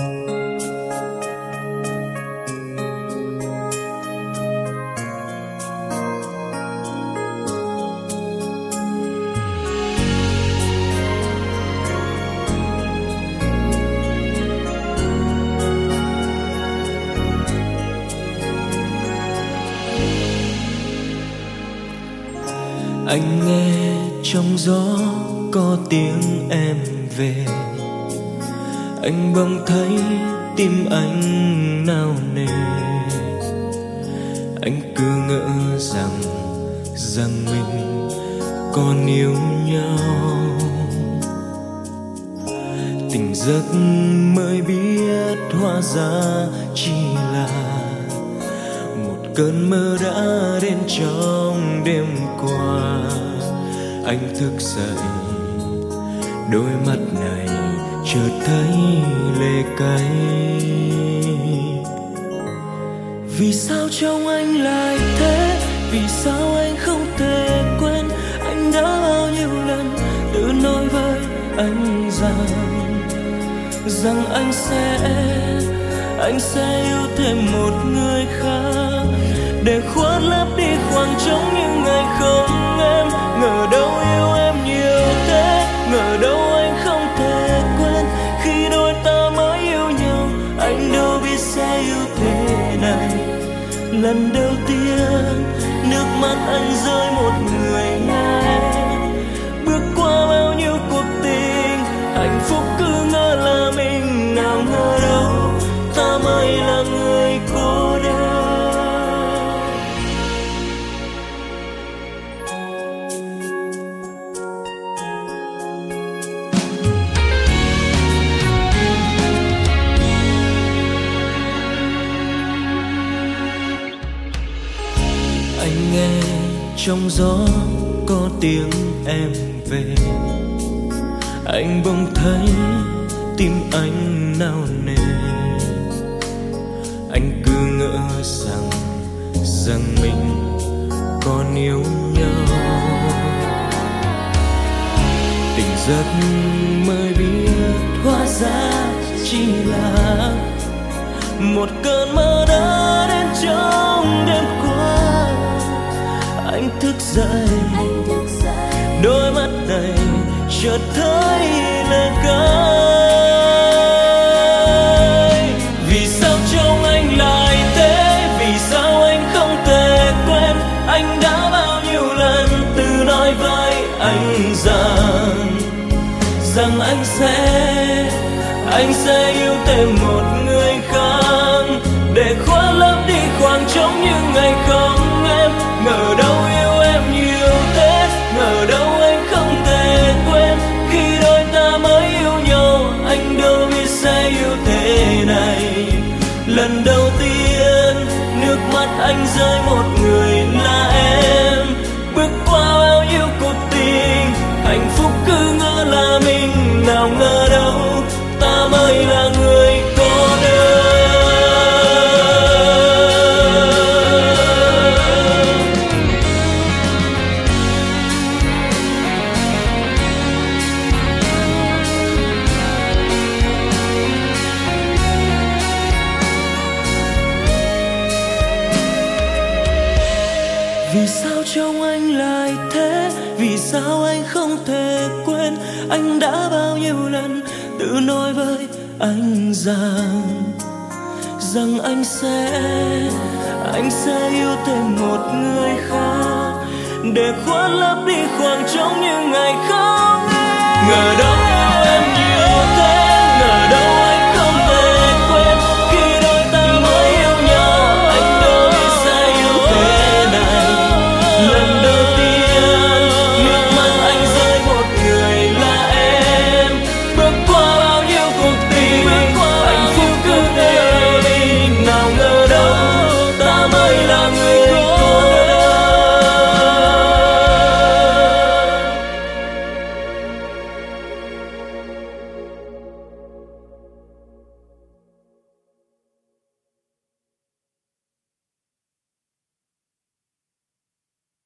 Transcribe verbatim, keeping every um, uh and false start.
Anh nghe trong gió có tiếng em về, anh bỗng thấy tim anh nao nề. Anh cứ ngỡ rằng rằng mình còn yêu nhau, tỉnh giấc mới biết hóa ra chỉ là một cơn mơ đã đến trong đêm qua. Anh thức dậy, đôi mắt này chợt thấy lệ cay. Vì sao trong anh lại thế? Vì sao anh không thể quên? Anh đã bao nhiêu lần tự nói với anh rằng rằng anh sẽ anh sẽ yêu thêm một người khác, để khuất lấp đi khoảng trống những ngày không em. Ngờ đâu yêu em nhiều thế, ngờ đâu anh không thể quên. Khi đôi ta mới yêu nhau, anh đâu biết sẽ yêu thế này. Lần đầu tiên nước mắt anh rơi một người em. Bước qua bao nhiêu cuộc tình, hạnh phúc cứ ngỡ là mình. Nào ngờ đâu ta mới là người cô đơn. Anh nghe trong gió có tiếng em về, anh bỗng thấy tim anh nao nề. Anh cứ ngỡ rằng rằng mình còn yêu nhau, tỉnh giấc mới biết hóa ra chỉ là một cơn mơ đã đến trong đêm qua. Anh thức dậy, đôi mắt này chợt thấy lệ cay. Vì sao trong anh lại thế? Vì sao anh không thể quên? Anh đã bao nhiêu lần tự nói với anh rằng rằng anh sẽ anh sẽ yêu thêm một người khác, để khuất lấp đi khoảng trống những ngày không em. Ngờ đâu yêu em nhiều thế, ngờ đâu anh không thể quên. Khi đôi ta mới yêu nhau, anh đâu biết sẽ yêu thế này. Lần đầu tiên nước mắt anh rơi một người là em. Bước qua bao nhiêu cuộc tình, hạnh phúc cứ ngỡ là mình. Nào ngờ đâu ta mới là người cô đơn. Vì sao trong anh lại thế? Vì sao anh không thể quên? Anh đã bao nhiêu lần tự nói với anh rằng rằng anh sẽ anh sẽ yêu thêm một người khác, để khuất lấp đi khoảng trống những ngày không em. Ngờ đâu